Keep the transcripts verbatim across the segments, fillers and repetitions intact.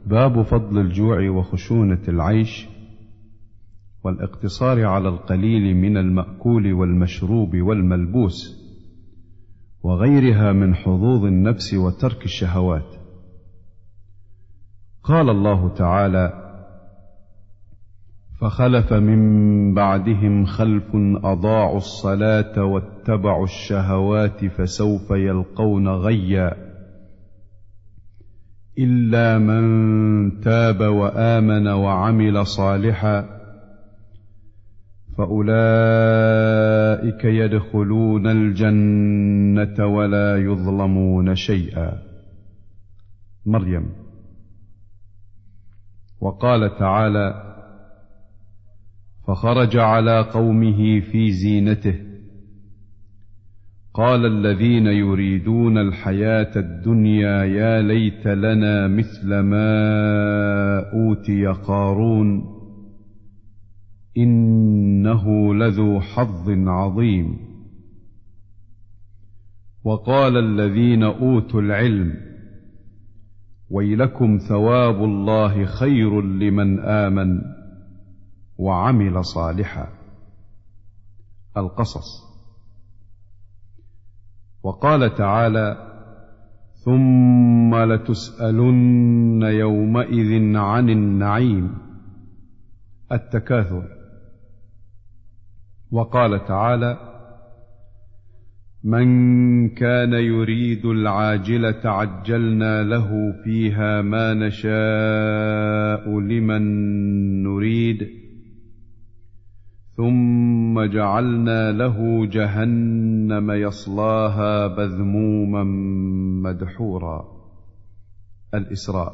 باب فضل الجوع وخشونة العيش والاقتصار على القليل من المأكول والمشروب والملبوس وغيرها من حظوظ النفس وترك الشهوات. قال الله تعالى: فخلف من بعدهم خلف أضاعوا الصلاة واتبعوا الشهوات فسوف يلقون غيا إلا من تاب وآمن وعمل صالحا فأولئك يدخلون الجنة ولا يظلمون شيئا. مريم. وقال تعالى: فخرج على قومه في زينته قال الذين يريدون الحياة الدنيا يا ليت لنا مثل ما أوتي قارون إنه لذو حظ عظيم. وقال الذين أوتوا العلم ويلكم ثواب الله خير لمن آمن وعمل صالحا. القصص. وقال تعالى: ثم لتسألن يومئذ عن النعيم. التكاثر. وقال تعالى: من كان يريد العاجلة عجلنا له فيها ما نشاء لمن نريد ثم جعلنا له جهنم يصلاها مذموما مدحورا. الإسراء.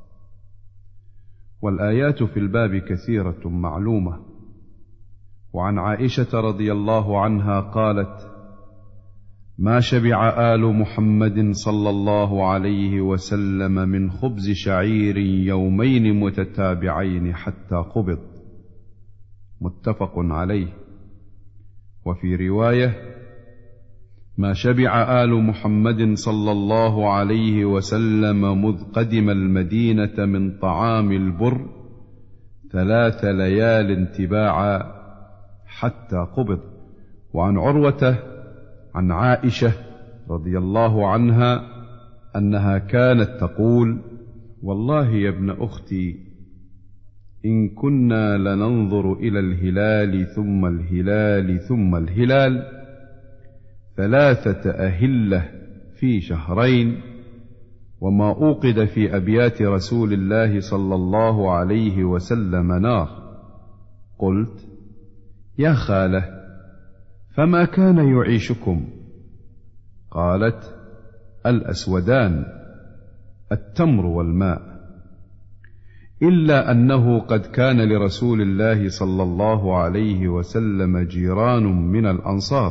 والآيات في الباب كثيرة معلومة. وعن عائشة رضي الله عنها قالت: ما شبع آل محمد صلى الله عليه وسلم من خبز شعير يومين متتابعين حتى قبض. متفق عليه. وفي رواية: ما شبع آل محمد صلى الله عليه وسلم مذ قدم المدينة من طعام البر ثلاث ليال تباعا حتى قبض. وعن عروة عن عائشة رضي الله عنها أنها كانت تقول: والله يا ابن أختي إن كنا لننظر إلى الهلال ثم الهلال ثم الهلال ثلاثة أهلة في شهرين وما أوقد في أبيات رسول الله صلى الله عليه وسلم نار. قلت: يا خالة فما كان يعيشكم؟ قالت: الأسودان التمر والماء، إلا أنه قد كان لرسول الله صلى الله عليه وسلم جيران من الأنصار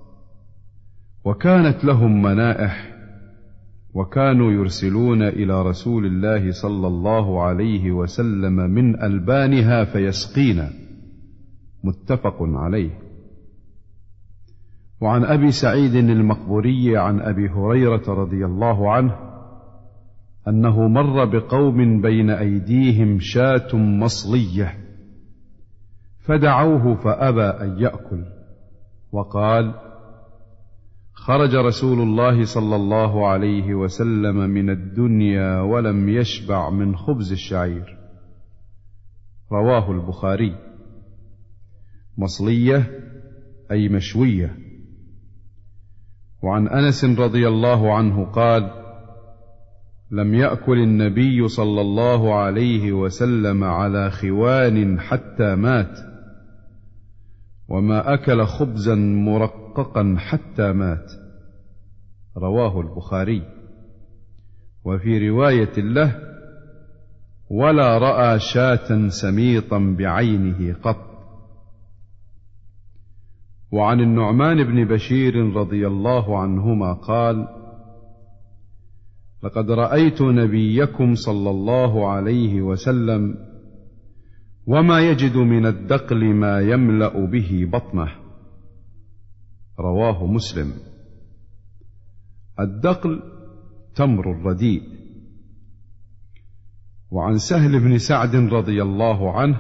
وكانت لهم منائح وكانوا يرسلون إلى رسول الله صلى الله عليه وسلم من ألبانها فيسقينا. متفق عليه. وعن أبي سعيد المقبوري عن أبي هريرة رضي الله عنه أنه مر بقوم بين أيديهم شاة مصلية فدعوه فأبى أن يأكل، وقال: خرج رسول الله صلى الله عليه وسلم من الدنيا ولم يشبع من خبز الشعير. رواه البخاري. مصلية أي مشوية. وعن أنس رضي الله عنه قال: لم يأكل النبي صلى الله عليه وسلم على خوان حتى مات، وما أكل خبزا مرققا حتى مات. رواه البخاري. وفي رواية له: ولا رأى شاة سميطا بعينه قط. وعن النعمان بن بشير رضي الله عنهما قال: لقد رأيت نبيكم صلى الله عليه وسلم وما يجد من الدقل ما يملأ به بطنه. رواه مسلم. الدقل تمر الرديء. وعن سهل بن سعد رضي الله عنه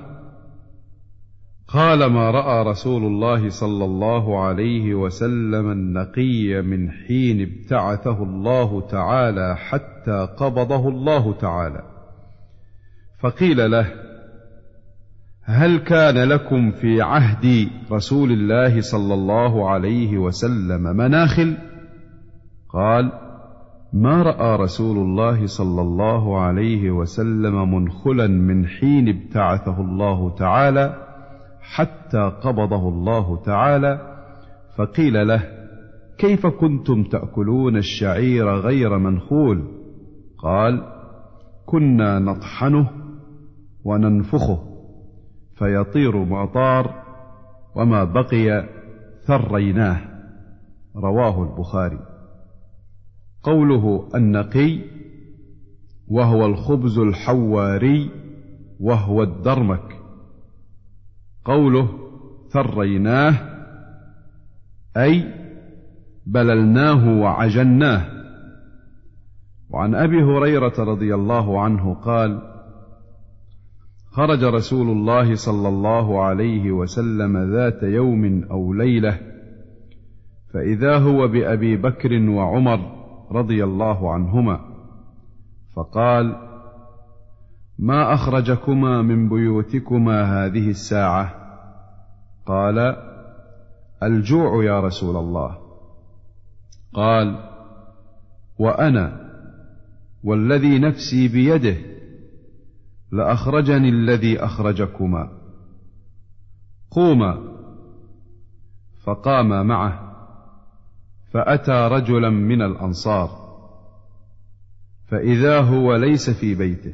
قال: ما رأى رسول الله صلى الله عليه وسلم النقي من حين ابتعثه الله تعالى حتى قبضه الله تعالى. فقيل له: هل كان لكم في عهد رسول الله صلى الله عليه وسلم مناخل؟ قال: ما رأى رسول الله صلى الله عليه وسلم منخلا من حين ابتعثه الله تعالى حتى قبضه الله تعالى. فقيل له: كيف كنتم تأكلون الشعير غير منخول؟ قال: كنا نطحنه وننفخه فيطير ما طار، وما بقي ثريناه. رواه البخاري. قوله النقي وهو الخبز الحواري وهو الدرمك. قوله ثريناه أي بللناه وعجناه. وعن أبي هريرة رضي الله عنه قال: خرج رسول الله صلى الله عليه وسلم ذات يوم أو ليلة، فإذا هو بأبي بكر وعمر رضي الله عنهما، فقال: ما أخرجكما من بيوتكما هذه الساعة؟ قال: الجوع يا رسول الله. قال: وأنا والذي نفسي بيده لأخرجني الذي أخرجكما. قوما. فقام معه، فأتى رجلا من الأنصار، فإذا هو ليس في بيته،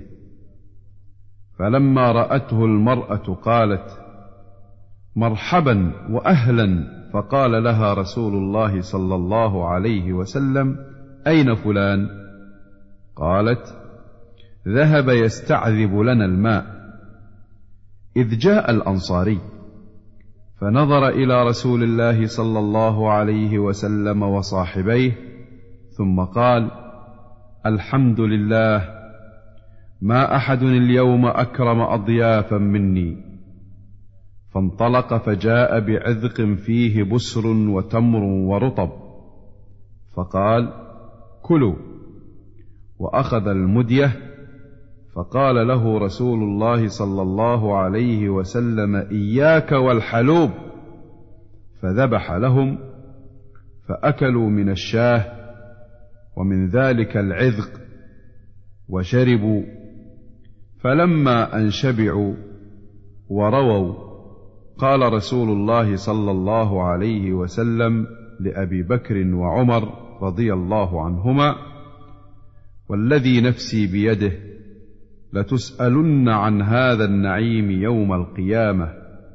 فلما رأته المرأة قالت: مرحبا وأهلا. فقال لها رسول الله صلى الله عليه وسلم: أين فلان؟ قالت: ذهب يستعذب لنا الماء. إذ جاء الأنصاري فنظر إلى رسول الله صلى الله عليه وسلم وصاحبيه، ثم قال: الحمد لله، ما أحد اليوم أكرم أضيافا مني. فانطلق فجاء بعذق فيه بسر وتمر ورطب، فقال: كلوا. وأخذ المدية، فقال له رسول الله صلى الله عليه وسلم: إياك والحلوب. فذبح لهم، فأكلوا من الشاه ومن ذلك العذق وشربوا. فلما أن شبعوا ورووا، قال رسول الله صلى الله عليه وسلم لأبي بكر وعمر رضي الله عنهما: والذي نفسي بيده لتسألن عن هذا النعيم يوم القيامة.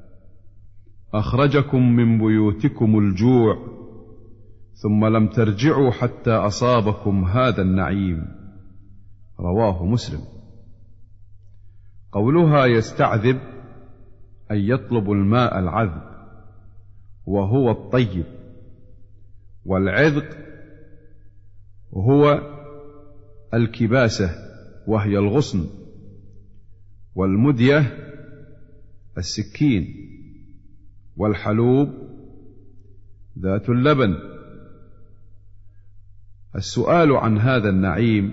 أخرجكم من بيوتكم الجوع، ثم لم ترجعوا حتى أصابكم هذا النعيم. رواه مسلم. قولها يستعذب أي يطلب الماء العذب، وهو الطيب. والعذق هو الكباسة وهي الغصن، والمدية السكين، والحلوب ذات اللبن. السؤال عن هذا النعيم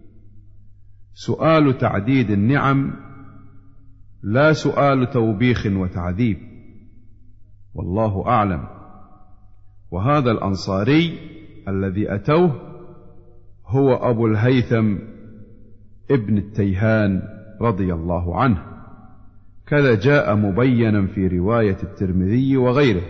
سؤال تعديد النعم، لا سؤال توبيخ وتعذيب، والله أعلم. وهذا الأنصاري الذي أتوه هو أبو الهيثم ابن التيهان رضي الله عنه، كذا جاء مبينا في رواية الترمذي وغيره.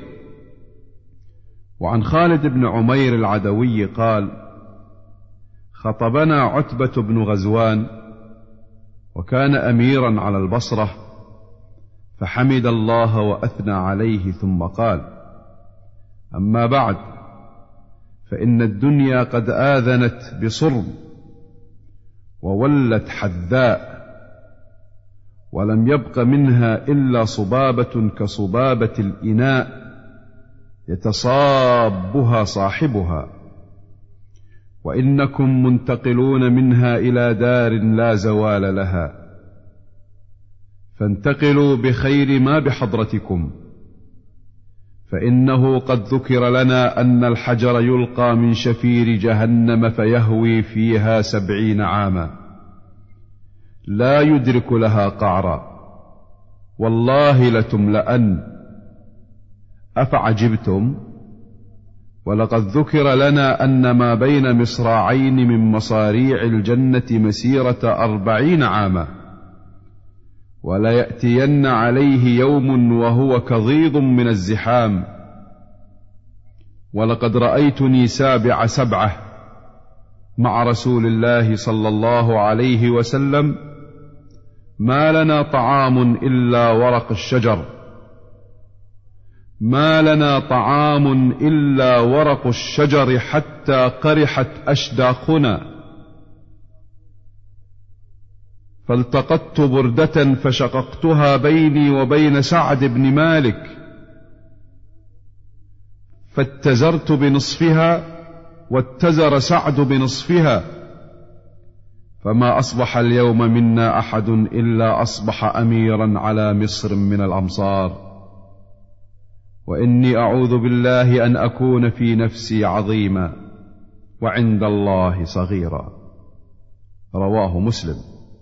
وعن خالد بن عمير العدوي قال: خطبنا عتبة بن غزوان، وكان أميرا على البصرة، فحمد الله وأثنى عليه، ثم قال: أما بعد، فإن الدنيا قد آذنت بصرم وولت حذاء، ولم يبق منها إلا صبابة كصبابة الإناء يتصابها صاحبها، وإنكم منتقلون منها إلى دار لا زوال لها، فانتقلوا بخير ما بحضرتكم، فإنه قد ذكر لنا أن الحجر يلقى من شفير جهنم فيهوي فيها سبعين عاما لا يدرك لها قعرا، والله لتملأن. أفعجبتم؟ ولقد ذكر لنا أن ما بين مصراعين من مصاريع الجنة مسيرة أربعين عاما، وليأتين عليه يوم وهو كظيظ من الزحام. ولقد رأيتني سابع سبعة مع رسول الله صلى الله عليه وسلم، ما لنا طعام إلا ورق الشجر، ما لنا طعام إلا ورق الشجر حتى قرحت أشداقنا، فالتقطت بردة فشققتها بيني وبين سعد بن مالك، فاتزرت بنصفها واتزر سعد بنصفها، فما أصبح اليوم منا أحد إلا أصبح أميرا على مصر من الأمصار، وإني أعوذ بالله أن أكون في نفسي عظيما وعند الله صغيرا. رواه مسلم.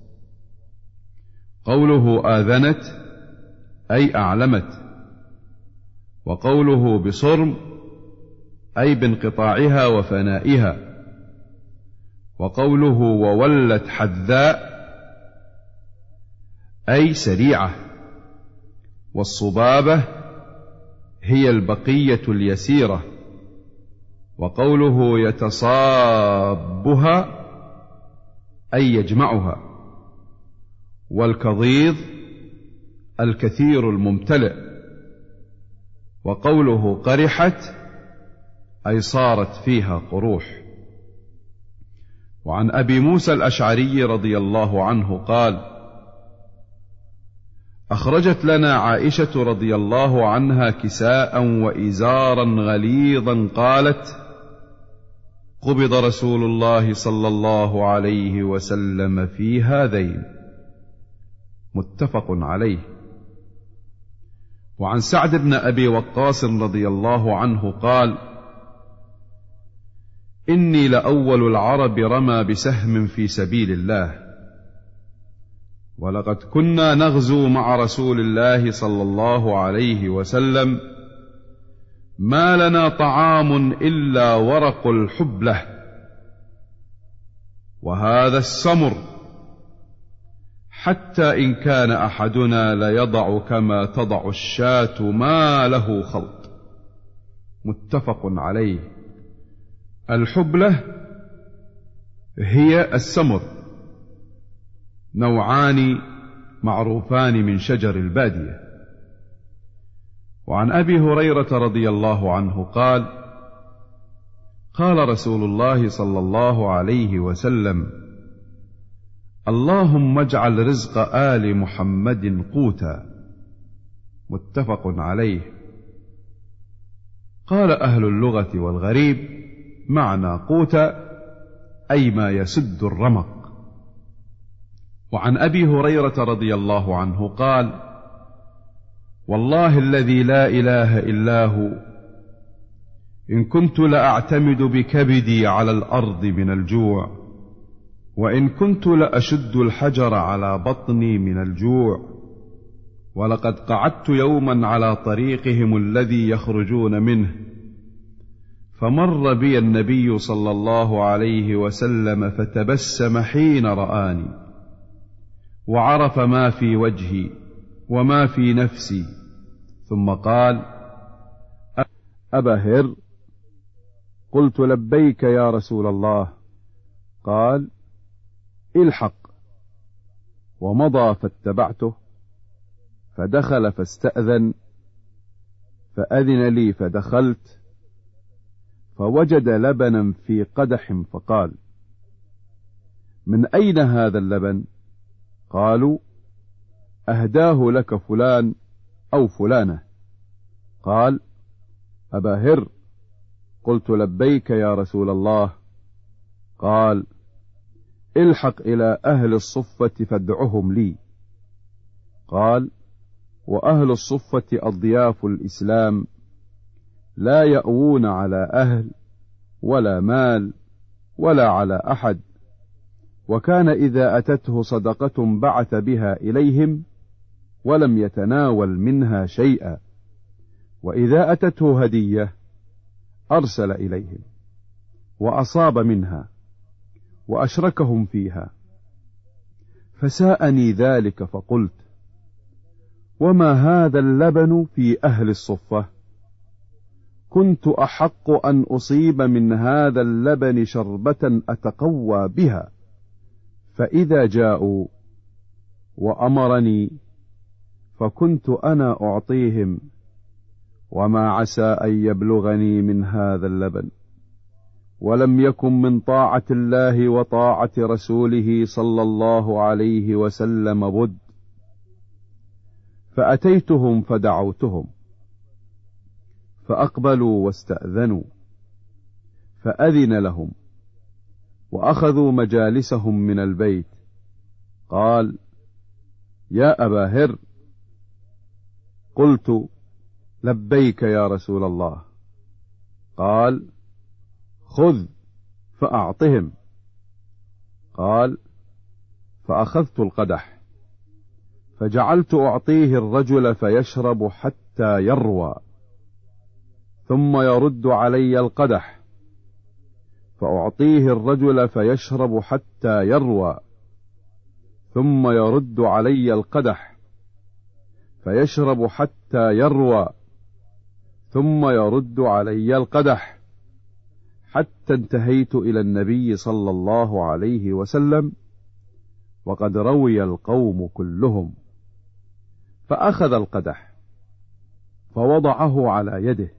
قوله آذنت أي أعلمت، وقوله بصرم أي بانقطاعها وفنائها، وقوله وولت حذاء أي سريعة، والصبابة هي البقية اليسيرة، وقوله يتصابها أي يجمعها، والكظيظ الكثير الممتلئ، وقوله قرحت أي صارت فيها قروح. وعن أبي موسى الأشعري رضي الله عنه قال: أخرجت لنا عائشة رضي الله عنها كساء وإزارا غليظا، قالت: قبض رسول الله صلى الله عليه وسلم في هذين. متفق عليه. وعن سعد بن أبي وقاص رضي الله عنه قال: إني لأول العرب رمى بسهم في سبيل الله، ولقد كنا نغزو مع رسول الله صلى الله عليه وسلم، ما لنا طعام إلا ورق الحبلة، وهذا السمر، حتى إن كان أحدنا ليضع كما تضع الشاة ما له خلط. متفق عليه. الحبلة هي السمر، نوعان معروفان من شجر البادية. وعن أبي هريرة رضي الله عنه قال: قال رسول الله صلى الله عليه وسلم: اللهم اجعل رزق آل محمد قوتا. متفق عليه. قال أهل اللغة والغريب: معنى قوتا أي ما يسد الرمق. وعن أبي هريرة رضي الله عنه قال: والله الذي لا إله إلا هو، إن كنت لأعتمد بكبدي على الأرض من الجوع، وإن كنت لأشد الحجر على بطني من الجوع، ولقد قعدت يوما على طريقهم الذي يخرجون منه، فمر بي النبي صلى الله عليه وسلم فتبسم حين رآني، وعرف ما في وجهي وما في نفسي، ثم قال: أبا هر؟ قلت: لبيك يا رسول الله. قال: الحق. ومضى فاتبعته، فدخل فاستأذن، فأذن لي فدخلت، فوجد لبنا في قدح، فقال: من أين هذا اللبن؟ قالوا: أهداه لك فلان أو فلانة. قال: أبا هر؟ قلت: لبيك يا رسول الله. قال: الحق إلى أهل الصفة فادعهم لي. قال: وأهل الصفة أضياف الإسلام، لا يأوون على أهل ولا مال ولا على أحد، وكان إذا أتته صدقة بعث بها إليهم ولم يتناول منها شيئا، وإذا أتته هدية أرسل إليهم وأصاب منها وأشركهم فيها. فساءني ذلك فقلت: وما هذا اللبن في أهل الصفة؟ كنت أحق أن أصيب من هذا اللبن شربة أتقوى بها، فإذا جاءوا وأمرني فكنت أنا أعطيهم، وما عسى أن يبلغني من هذا اللبن، ولم يكن من طاعة الله وطاعة رسوله صلى الله عليه وسلم بد. فأتيتهم فدعوتهم فأقبلوا واستأذنوا، فأذن لهم وأخذوا مجالسهم من البيت. قال: يا أبا هر. قلت: لبيك يا رسول الله. قال: خذ فأعطهم. قال: فأخذت القدح فجعلت أعطيه الرجل فيشرب حتى يروى، ثم يرد علي القدح فأعطيه الرجل فيشرب حتى يروى، ثم يرد علي القدح فيشرب حتى يروى، ثم يرد علي القدح، حتى انتهيت إلى النبي صلى الله عليه وسلم وقد روي القوم كلهم. فأخذ القدح فوضعه على يده،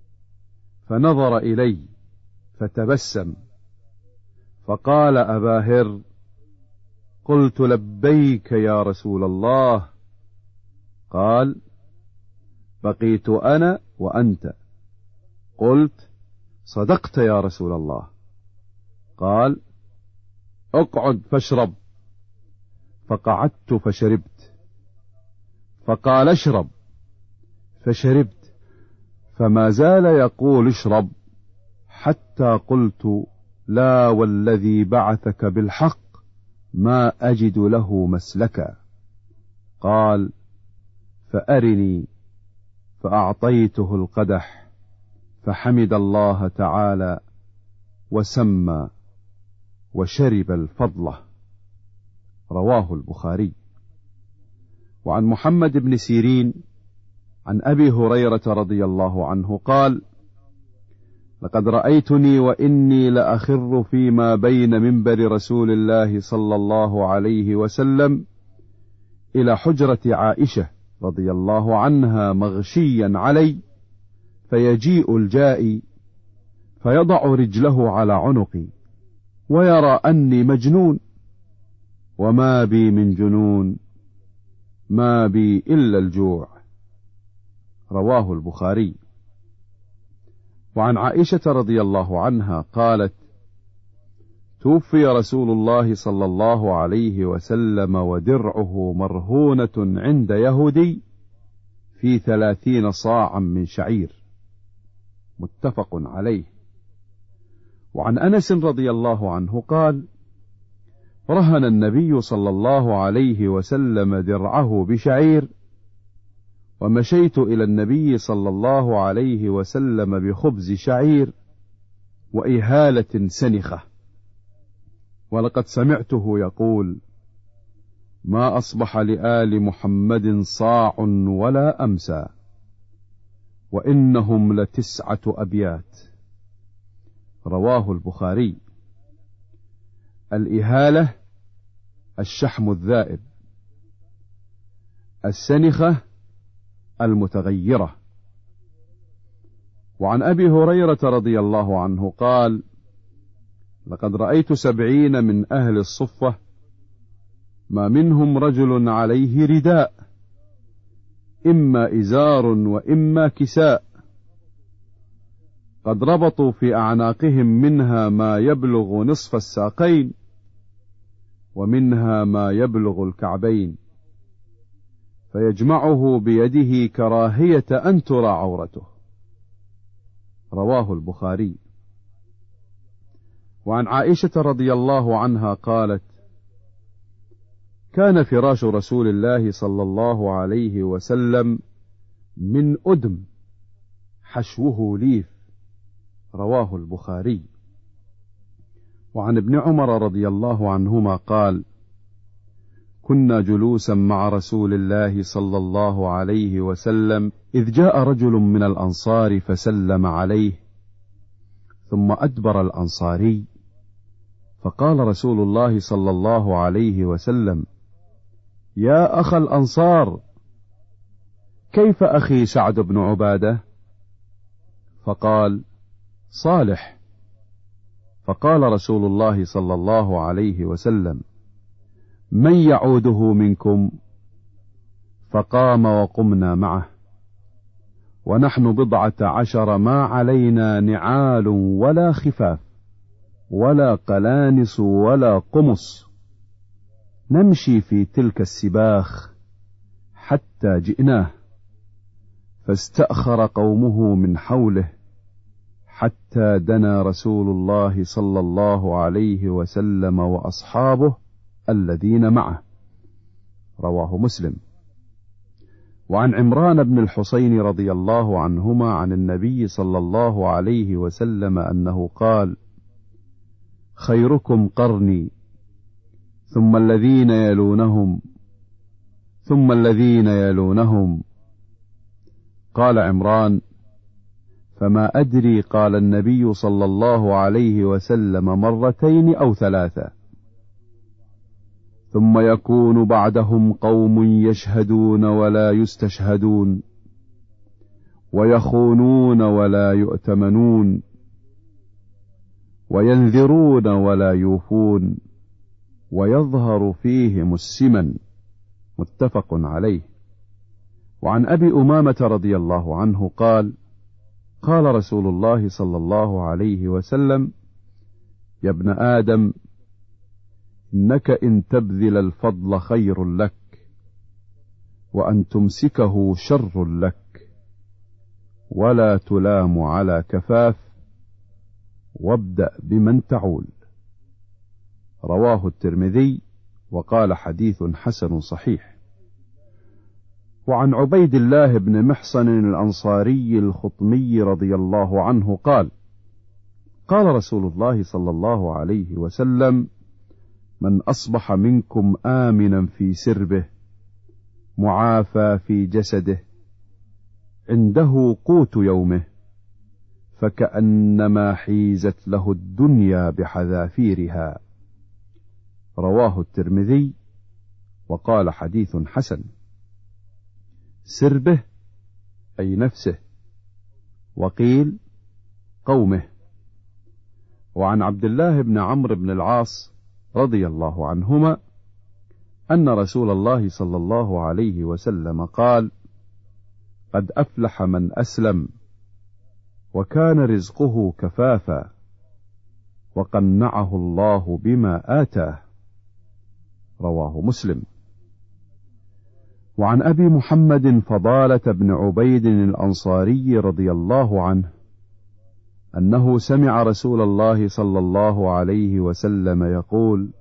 فنظر إلي فتبسم فقال: أبا هر. قلت: لبيك يا رسول الله. قال: بقيت أنا وأنت. قلت: صدقت يا رسول الله. قال: اقعد فاشرب. فقعدت فشربت. فقال: اشرب. فشربت، فما زال يقول: اشرب، حتى قلت: لا والذي بعثك بالحق ما أجد له مسلكا. قال: فأرني. فأعطيته القدح فحمد الله تعالى وسمى وشرب الفضلة. رواه البخاري. وعن محمد بن سيرين عن أبي هريرة رضي الله عنه قال: لقد رأيتني وإني لأخر فيما بين منبر رسول الله صلى الله عليه وسلم إلى حجرة عائشة رضي الله عنها مغشيا علي، فيجيء الجائي فيضع رجله على عنقي ويرى أني مجنون، وما بي من جنون، ما بي إلا الجوع. رواه البخاري. وعن عائشة رضي الله عنها قالت: توفي رسول الله صلى الله عليه وسلم ودرعه مرهونة عند يهودي في ثلاثين صاعا من شعير. متفق عليه. وعن أنس رضي الله عنه قال: رهن النبي صلى الله عليه وسلم درعه بشعير، ومشيت إلى النبي صلى الله عليه وسلم بخبز شعير وإهالة سنخة، ولقد سمعته يقول: ما أصبح لآل محمد صاع ولا أمسى، وإنهم لتسعة أبيات. رواه البخاري. الإهالة الشحم الذائب، السنخة المتغيرة. وعن أبي هريرة رضي الله عنه قال: لقد رأيت سبعين من أهل الصفة ما منهم رجل عليه رداء، إما إزار وإما كساء، قد ربطوا في أعناقهم منها ما يبلغ نصف الساقين ومنها ما يبلغ الكعبين، فيجمعه بيده كراهية أن ترى عورته. رواه البخاري. وعن عائشة رضي الله عنها قالت: كان فراش رسول الله صلى الله عليه وسلم من أدم حشوه ليف. رواه البخاري. وعن ابن عمر رضي الله عنهما قال: كنا جلوسا مع رسول الله صلى الله عليه وسلم إذ جاء رجل من الأنصار فسلم عليه، ثم أدبر الأنصاري، فقال رسول الله صلى الله عليه وسلم: يا أخ الأنصار، كيف أخي سعد بن عبادة؟ فقال: صالح. فقال رسول الله صلى الله عليه وسلم: من يعوده منكم؟ فقام وقمنا معه، ونحن بضعة عشر ما علينا نعال ولا خفاف ولا قلانس ولا قمص، نمشي في تلك السباخ حتى جئناه، فاستأخر قومه من حوله حتى دنا رسول الله صلى الله عليه وسلم وأصحابه الذين معه. رواه مسلم. وعن عمران بن الحصين رضي الله عنهما عن النبي صلى الله عليه وسلم أنه قال: خيركم قرني، ثم الذين يلونهم، ثم الذين يلونهم. قال عمران: فما أدري قال النبي صلى الله عليه وسلم مرتين أو ثلاثة. ثم يكون بعدهم قوم يشهدون ولا يستشهدون، ويخونون ولا يؤتمنون، وينذرون ولا يوفون، ويظهر فيهم السمن. متفق عليه. وعن أبي أمامة رضي الله عنه قال: قال رسول الله صلى الله عليه وسلم: يا ابن آدم، إنك إن تبذل الفضل خير لك، وأن تمسكه شر لك، ولا تلام على كفاف، وابدأ بمن تعول. رواه الترمذي وقال حديث حسن صحيح. وعن عبيد الله بن محصن الأنصاري الخطمي رضي الله عنه قال: قال رسول الله صلى الله عليه وسلم: من أصبح منكم آمنا في سربه، معافى في جسده، عنده قوت يومه، فكأنما حيزت له الدنيا بحذافيرها. رواه الترمذي وقال حديث حسن. سربه أي نفسه، وقيل قومه. وعن عبد الله بن عمرو بن العاص رضي الله عنهما أن رسول الله صلى الله عليه وسلم قال: قد أفلح من أسلم، وكان رزقه كفافا، وقنعه الله بما آتاه. رواه مسلم. وعن أبي محمد فضالة بن عبيد الأنصاري رضي الله عنه أنه سمع رسول الله صلى الله عليه وسلم يقول: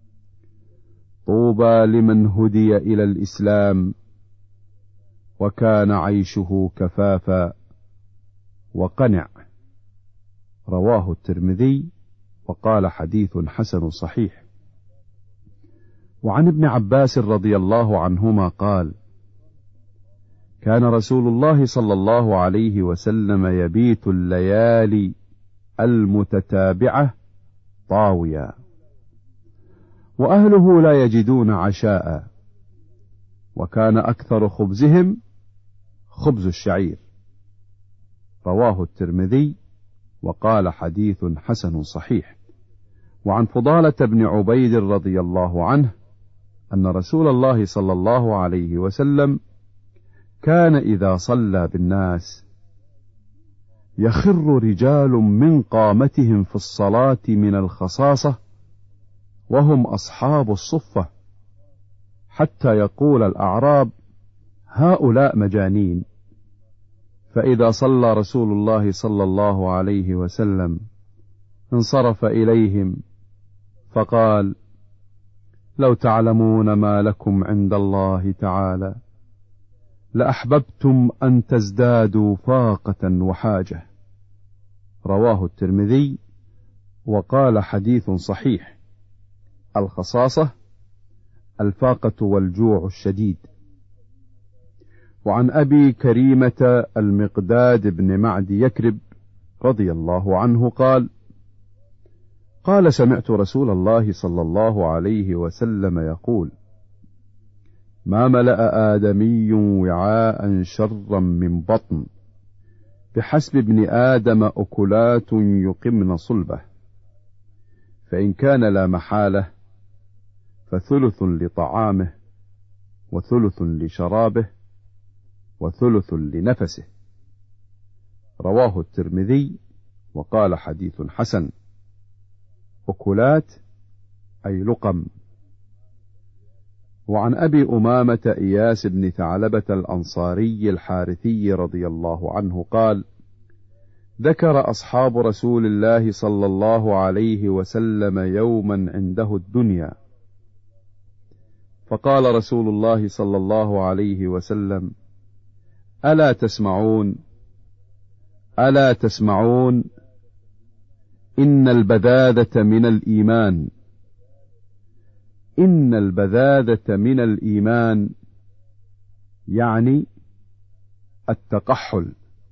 طوبى لمن هدي إلى الإسلام، وكان عيشه كفافا، وقنع. رواه الترمذي وقال حديث حسن صحيح. وعن ابن عباس رضي الله عنهما قال: كان رسول الله صلى الله عليه وسلم يبيت الليالي المتتابعة طاويا، وأهله لا يجدون عشاء، وكان أكثر خبزهم خبز الشعير. رواه الترمذي وقال حديث حسن صحيح. وعن فضالة بن عبيد رضي الله عنه أن رسول الله صلى الله عليه وسلم كان إذا صلى بالناس يخر رجال من قامتهم في الصلاة من الخصاصة وهم أصحاب الصفة، حتى يقول الأعراب: هؤلاء مجانين. فإذا صلى رسول الله صلى الله عليه وسلم انصرف إليهم فقال: لو تعلمون ما لكم عند الله تعالى لأحببتم أن تزدادوا فاقة وحاجة. رواه الترمذي وقال: حديث صحيح. الخصاصة الفاقة والجوع الشديد. وعن أبي كريمة المقداد بن معد يكرب رضي الله عنه قال: قال: سمعت رسول الله صلى الله عليه وسلم يقول: ما ملأ آدمي وعاء شرا من بطن، بحسب ابن آدم أكلات يقمن صلبه، فإن كان لا محالة فثلث لطعامه وثلث لشرابه وثلث لنفسه. رواه الترمذي وقال: حديث حسن. أكلات أي لقم. وعن أبي أمامة إياس بن ثعلبة الأنصاري الحارثي رضي الله عنه قال: ذكر أصحاب رسول الله صلى الله عليه وسلم يوما عنده الدنيا، فقال رسول الله صلى الله عليه وسلم: ألا تسمعون ألا تسمعون إن البذاذة من الإيمان إن البذاذة من الإيمان، يعني التقحل.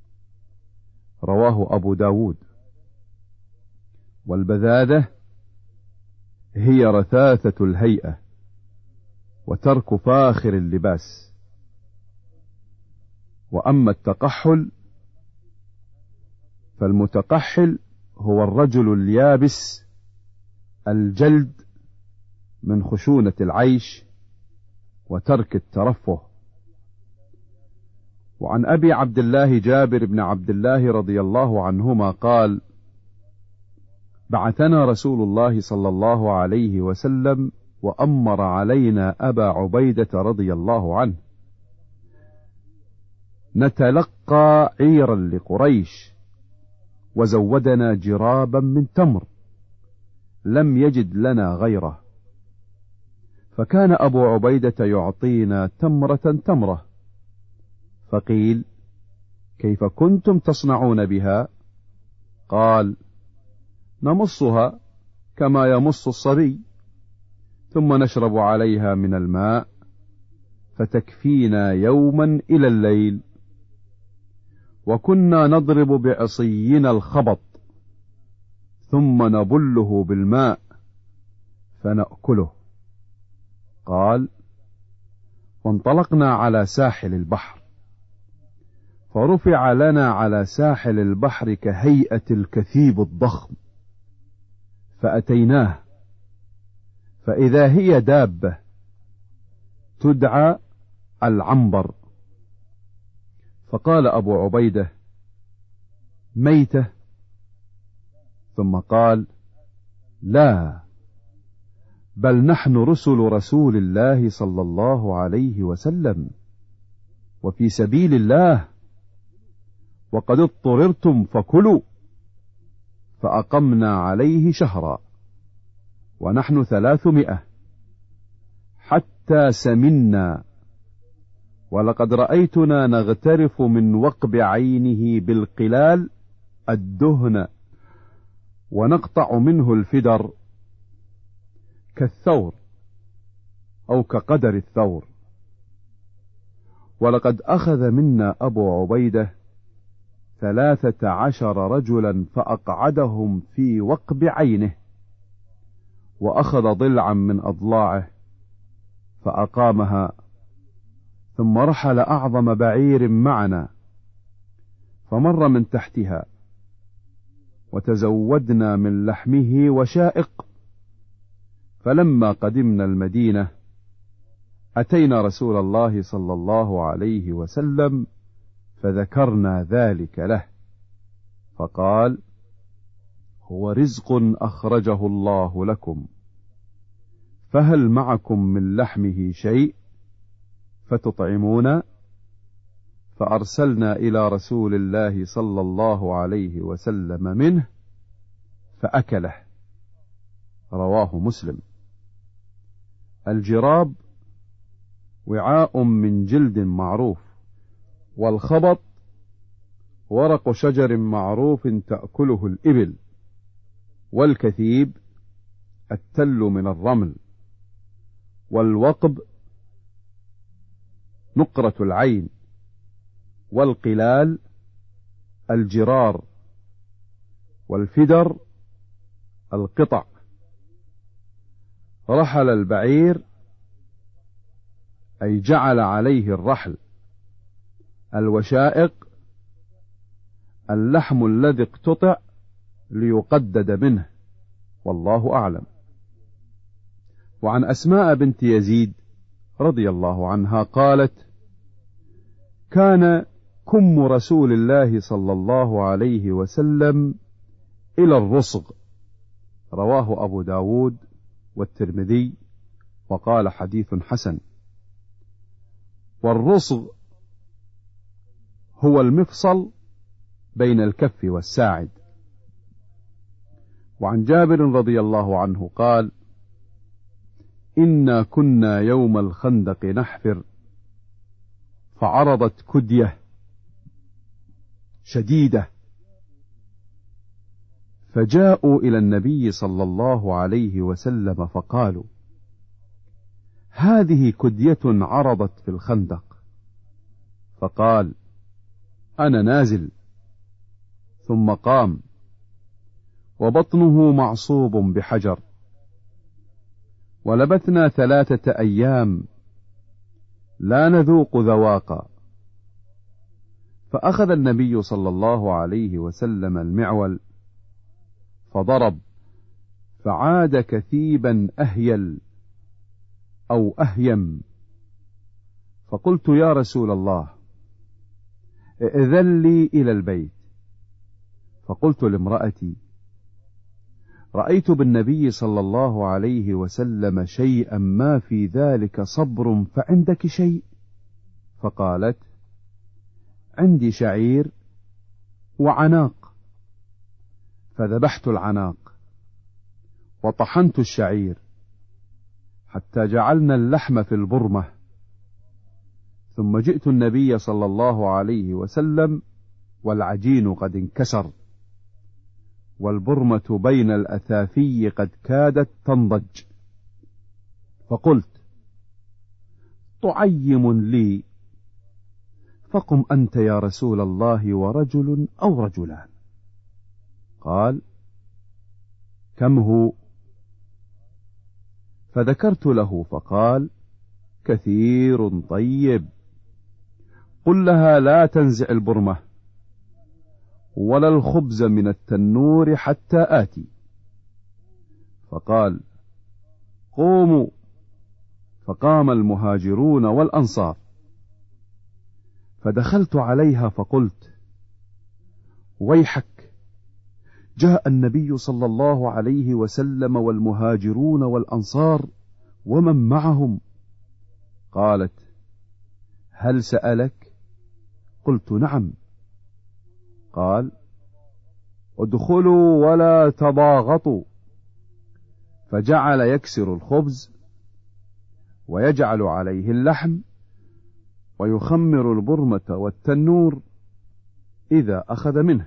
رواه أبو داود. والبذاذة هي رثاثة الهيئة وترك فاخر اللباس. وأما التقحل فالمتقحل هو الرجل اليابس الجلد من خشونة العيش وترك الترفه. وعن أبي عبد الله جابر بن عبد الله رضي الله عنهما قال: بعثنا رسول الله صلى الله عليه وسلم وأمر علينا أبا عبيدة رضي الله عنه نتلقى عيرا لقريش، وزودنا جرابا من تمر لم يجد لنا غيره، فكان أبو عبيدة يعطينا تمرة تمرة. فقيل: كيف كنتم تصنعون بها؟ قال: نمصها كما يمص الصبي، ثم نشرب عليها من الماء فتكفينا يوما إلى الليل، وكنا نضرب بعصينا الخبط ثم نبله بالماء فنأكله. قال: وانطلقنا على ساحل البحر، فرفع لنا على ساحل البحر كهيئة الكثيب الضخم، فأتيناه فإذا هي دابة تدعى العنبر. فقال أبو عبيدة: ميتة؟ ثم قال: لا، بل نحن رسل رسول الله صلى الله عليه وسلم وفي سبيل الله، وقد اضطررتم فكلوا. فأقمنا عليه شهرا ونحن ثلاثمائة حتى سمنا، ولقد رأيتنا نغترف من وقب عينه بالقلال الدهن، ونقطع منه الفدر كالثور أو كقدر الثور. ولقد أخذ منا أبو عبيدة ثلاثة عشر رجلا فأقعدهم في وقب عينه، وأخذ ضلعا من أضلاعه فأقامها، ثم رحل أعظم بعير معنا فمر من تحتها، وتزودنا من لحمه وشائق. فلما قدمنا المدينة أتينا رسول الله صلى الله عليه وسلم فذكرنا ذلك له، فقال: هو رزق أخرجه الله لكم، فهل معكم من لحمه شيء فتطعمون؟ فأرسلنا إلى رسول الله صلى الله عليه وسلم منه فأكله. رواه مسلم. الجراب وعاء من جلد معروف، والخبط ورق شجر معروف تأكله الإبل، والكثيب التل من الرمل، والوقب نقرة العين، والقلال الجرار، والفدر القطع. رحل البعير أي جعل عليه الرحل. الوشائق اللحم الذي اقتطع ليقدد منه، والله أعلم. وعن أسماء بنت يزيد رضي الله عنها قالت: كان كم رسول الله صلى الله عليه وسلم إلى الرصغ. رواه أبو داود والترمذي وقال حديث حسن. والرصغ هو المفصل بين الكف والساعد. وعن جابر رضي الله عنه قال: إنا كنا يوم الخندق نحفر، فعرضت كدية شديدة، فجاءوا إلى النبي صلى الله عليه وسلم فقالوا: هذه كدية عرضت في الخندق. فقال: أنا نازل. ثم قام وبطنه معصوب بحجر. ولبثنا ثلاثة أيام لا نذوق ذواقا. فأخذ النبي صلى الله عليه وسلم المعول فضرب، فعاد كثيبا أهيل أو أهيم. فقلت: يا رسول الله، ائذن لي إلى البيت. فقلت لامرأتي: رأيت بالنبي صلى الله عليه وسلم شيئا ما في ذلك صبر، فعندك شيء؟ فقالت: عندي شعير وعناق. فذبحت العناق وطحنت الشعير حتى جعلنا اللحم في البرمة، ثم جئت النبي صلى الله عليه وسلم والعجين قد انكسر، والبرمة بين الأثافي قد كادت تنضج. فقلت: تعيم لي، فقم أنت يا رسول الله ورجل أو رجلان. قال: كم هو؟ فذكرت له فقال: كثير طيب. قل لها لا تنزع البرمة ولا الخبز من التنور حتى آتي. فقال: قوموا. فقام المهاجرون والأنصار، فدخلت عليها فقلت: ويحك، جاء النبي صلى الله عليه وسلم والمهاجرون والأنصار ومن معهم. قالت: هل سألك؟ قلت: نعم. قال: ادخلوا ولا تضاغطوا. فجعل يكسر الخبز ويجعل عليه اللحم ويخمر البرمة والتنور إذا أخذ منه،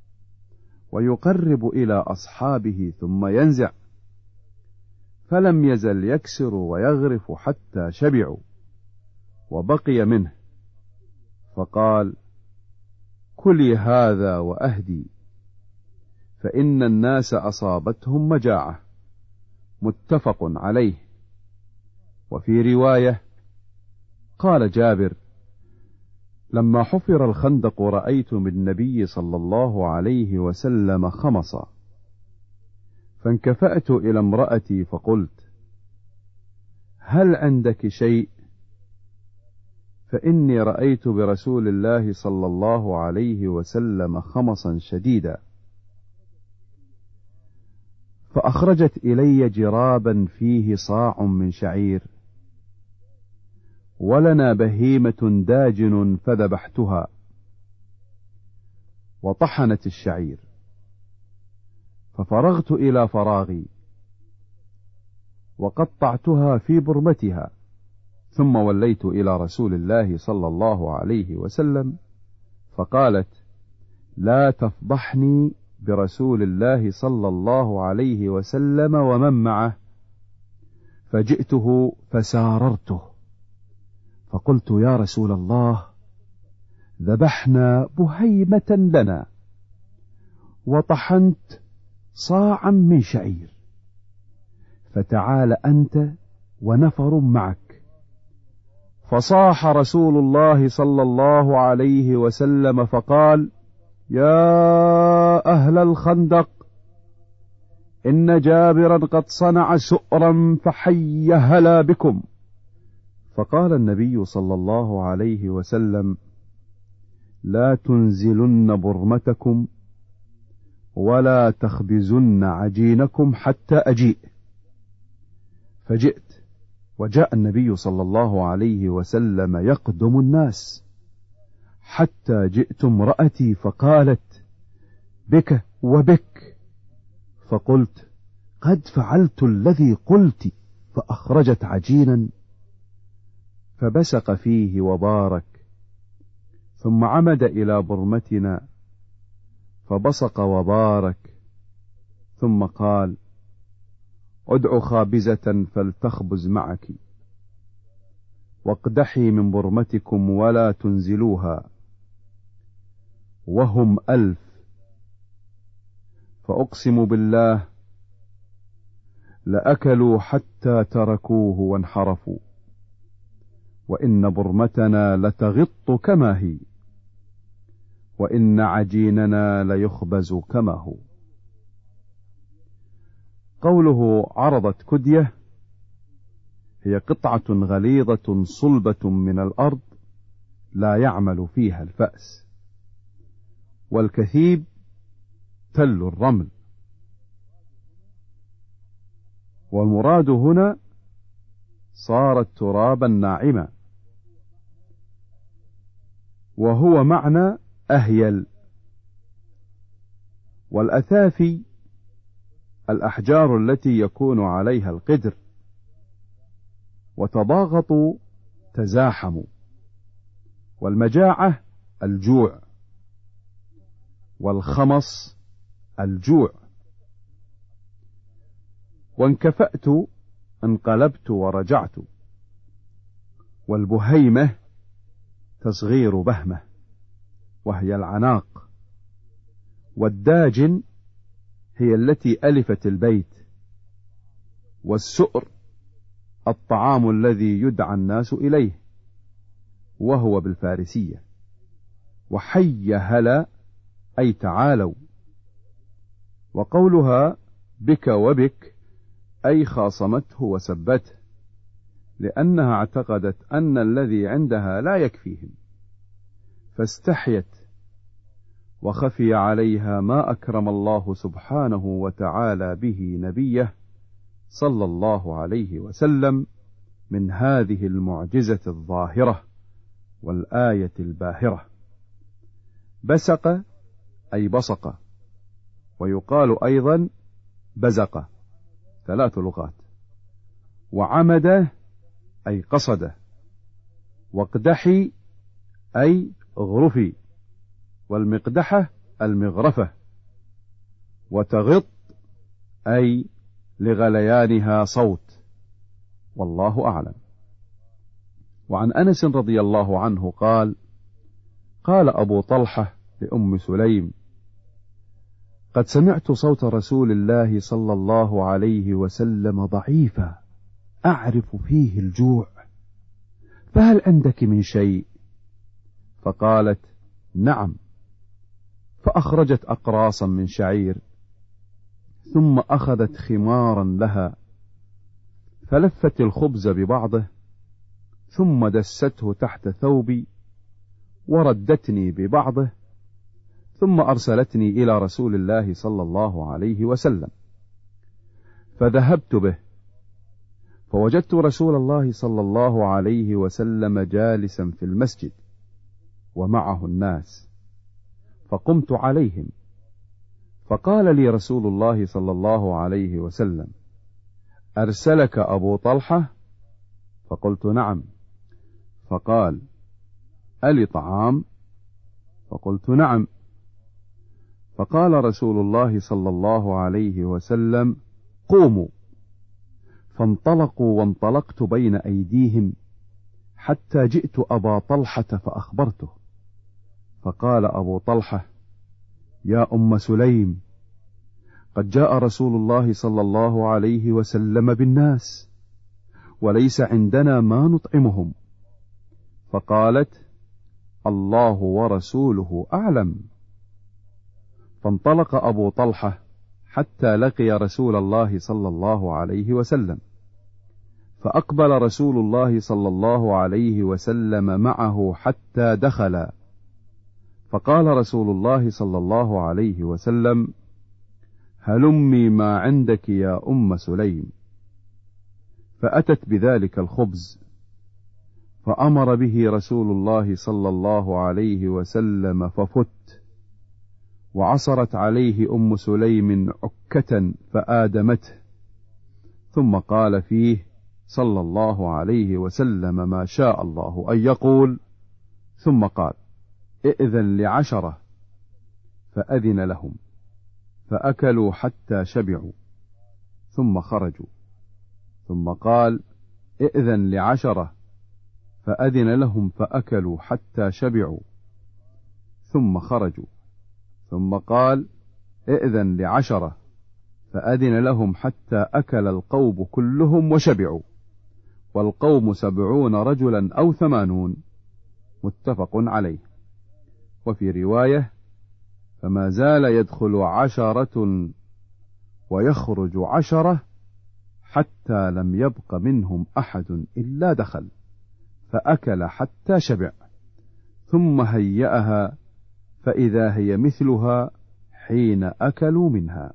ويقرب إلى أصحابه ثم ينزع، فلم يزل يكسر ويغرف حتى شبعوا وبقي منه. فقال: كلي هذا وأهدي، فإن الناس أصابتهم مجاعة. متفق عليه. وفي رواية قال جابر: لما حفر الخندق رأيت من النبي صلى الله عليه وسلم خمصا، فانكفأت إلى امرأتي فقلت: هل عندك شيء؟ فإني رأيت برسول الله صلى الله عليه وسلم خمصا شديدا، فأخرجت إلي جرابا فيه صاع من شعير، ولنا بهيمة داجن فذبحتها وطحنت الشعير، ففرغت إلى فراغي وقطعتها في برمتها، ثم وليت إلى رسول الله صلى الله عليه وسلم، فقالت: لا تفضحني برسول الله صلى الله عليه وسلم ومن معه. فجئته فساررته فقلت: يا رسول الله، ذبحنا بهيمة لنا وطحنت صاعا من شعير، فتعال أنت ونفر معك. فصاح رسول الله صلى الله عليه وسلم فقال: يا أهل الخندق، إن جابرا قد صنع سؤرا فحي هلا بكم. فقال النبي صلى الله عليه وسلم: لا تنزلن برمتكم ولا تخبزن عجينكم حتى أجيء. فجئت، وجاء النبي صلى الله عليه وسلم يقدم الناس، حتى جئت امرأتي فقالت: بك وبك. فقلت: قد فعلت الذي قلت. فأخرجت عجينا فبسق فيه وبارك، ثم عمد إلى برمتنا فبصق وبارك، ثم قال: ادع خابزة فلتخبز معك، واقدحي من برمتكم ولا تنزلوها، وهم ألف. فأقسم بالله لأكلوا حتى تركوه وانحرفوا، وإن برمتنا لتغط كما هي، وإن عجيننا ليخبز كما هو. قوله عرضت كدية هي قطعة غليظة صلبة من الأرض لا يعمل فيها الفأس، والكثيب تل الرمل. والمراد هنا صارت ترابا ناعما، وهو معنى أهيل. والأثافي الأحجار التي يكون عليها القدر، وتضاغطوا تزاحموا. والمجاعة الجوع، والخمص الجوع. وانكفأت انقلبت ورجعت. والبهيمة تصغير بهمة وهي العناق. والداجن هي التي ألفت البيت. والسؤر الطعام الذي يدعى الناس إليه، وهو بالفارسية. وحي هلا أي تعالوا. وقولها بك وبك أي خاصمته وسبته، لأنها اعتقدت أن الذي عندها لا يكفيهم، فاستحيت وخفي عليها ما أكرم الله سبحانه وتعالى به نبيه صلى الله عليه وسلم من هذه المعجزة الظاهرة والآية الباهرة. بسق أي بصق، ويقال أيضا بزق، ثلاث لغات. وعمد أي قصد، واقدحي أي اغرفي، والمقدحة المغرفة، وتغط أي لغليانها صوت. والله أعلم. وعن أنس رضي الله عنه قال: قال أبو طلحة لأم سليم: قد سمعت صوت رسول الله صلى الله عليه وسلم ضعيفا أعرف فيه الجوع، فهل عندك من شيء؟ فقالت: نعم. فأخرجت أقراصا من شعير، ثم أخذت خمارا لها، فلفت الخبز ببعضه ثم دسته تحت ثوبي وردتني ببعضه، ثم أرسلتني إلى رسول الله صلى الله عليه وسلم، فذهبت به، فوجدت رسول الله صلى الله عليه وسلم جالسا في المسجد ومعه الناس، فقمت عليهم، فقال لي رسول الله صلى الله عليه وسلم: أرسلك أبو طلحة؟ فقلت: نعم. فقال: ألي طعام؟ فقلت: نعم. فقال رسول الله صلى الله عليه وسلم: قوموا. فانطلقوا وانطلقت بين أيديهم حتى جئت أبا طلحة فأخبرته، فقال أبو طلحة: يا أم سليم، قد جاء رسول الله صلى الله عليه وسلم بالناس وليس عندنا ما نطعمهم. فقالت: الله ورسوله أعلم. فانطلق أبو طلحة حتى لقي رسول الله صلى الله عليه وسلم، فأقبل رسول الله صلى الله عليه وسلم معه حتى دخل، فقال رسول الله صلى الله عليه وسلم: هلمي ما عندك يا أم سليم. فأتت بذلك الخبز، فأمر به رسول الله صلى الله عليه وسلم ففت، وعصرت عليه أم سليم عكة فآدمته، ثم قال فيه صلى الله عليه وسلم ما شاء الله أن يقول، ثم قال: ائذن لعشرة، فأذن لهم فأكلوا حتى شبعوا ثم خرجوا، ثم قال: ائذن لعشرة، فأذن لهم فأكلوا حتى شبعوا ثم خرجوا، ثم قال: ائذن لعشرة، فأذن لهم حتى أكل القوم كلهم وشبعوا، والقوم سبعون رجلا أو ثمانون، متفق عليه. وفي رواية: فما زال يدخل عشرة ويخرج عشرة حتى لم يبق منهم أحد إلا دخل، فأكل حتى شبع، ثم هيأها فإذا هي مثلها حين أكلوا منها.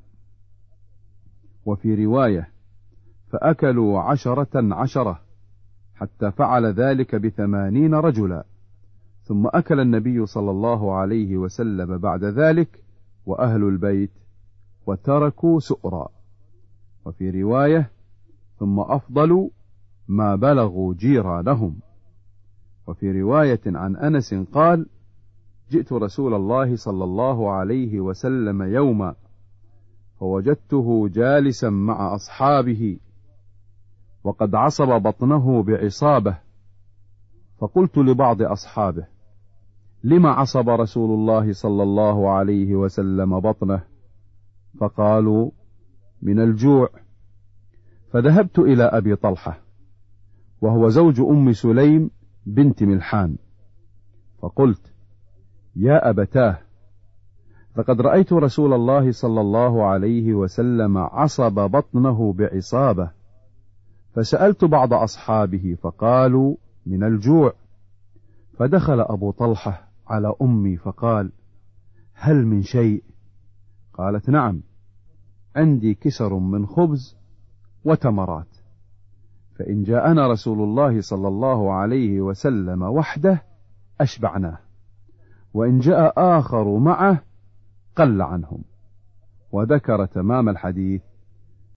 وفي رواية: فأكلوا عشرة عشرة حتى فعل ذلك بثمانين رجلا، ثم أكل النبي صلى الله عليه وسلم بعد ذلك وأهل البيت وتركوا سؤرا. وفي رواية: ثم أفضلوا ما بلغوا جيرانهم. وفي رواية عن أنس قال: جئت رسول الله صلى الله عليه وسلم يوما فوجدته جالسا مع أصحابه وقد عصب بطنه بعصابة، فقلت لبعض أصحابه: لما عصب رسول الله صلى الله عليه وسلم بطنه؟ فقالوا: من الجوع. فذهبت إلى أبي طلحة وهو زوج أم سليم بنت ملحان، فقلت: يا أبتاه، لقد رأيت رسول الله صلى الله عليه وسلم عصب بطنه بعصابة. فسألت بعض أصحابه فقالوا: من الجوع. فدخل أبو طلحة على أمي فقال: هل من شيء؟ قالت: نعم، عندي كسر من خبز وتمرات، فإن جاءنا رسول الله صلى الله عليه وسلم وحده أشبعناه، وإن جاء آخر معه قل عنهم. وذكر تمام الحديث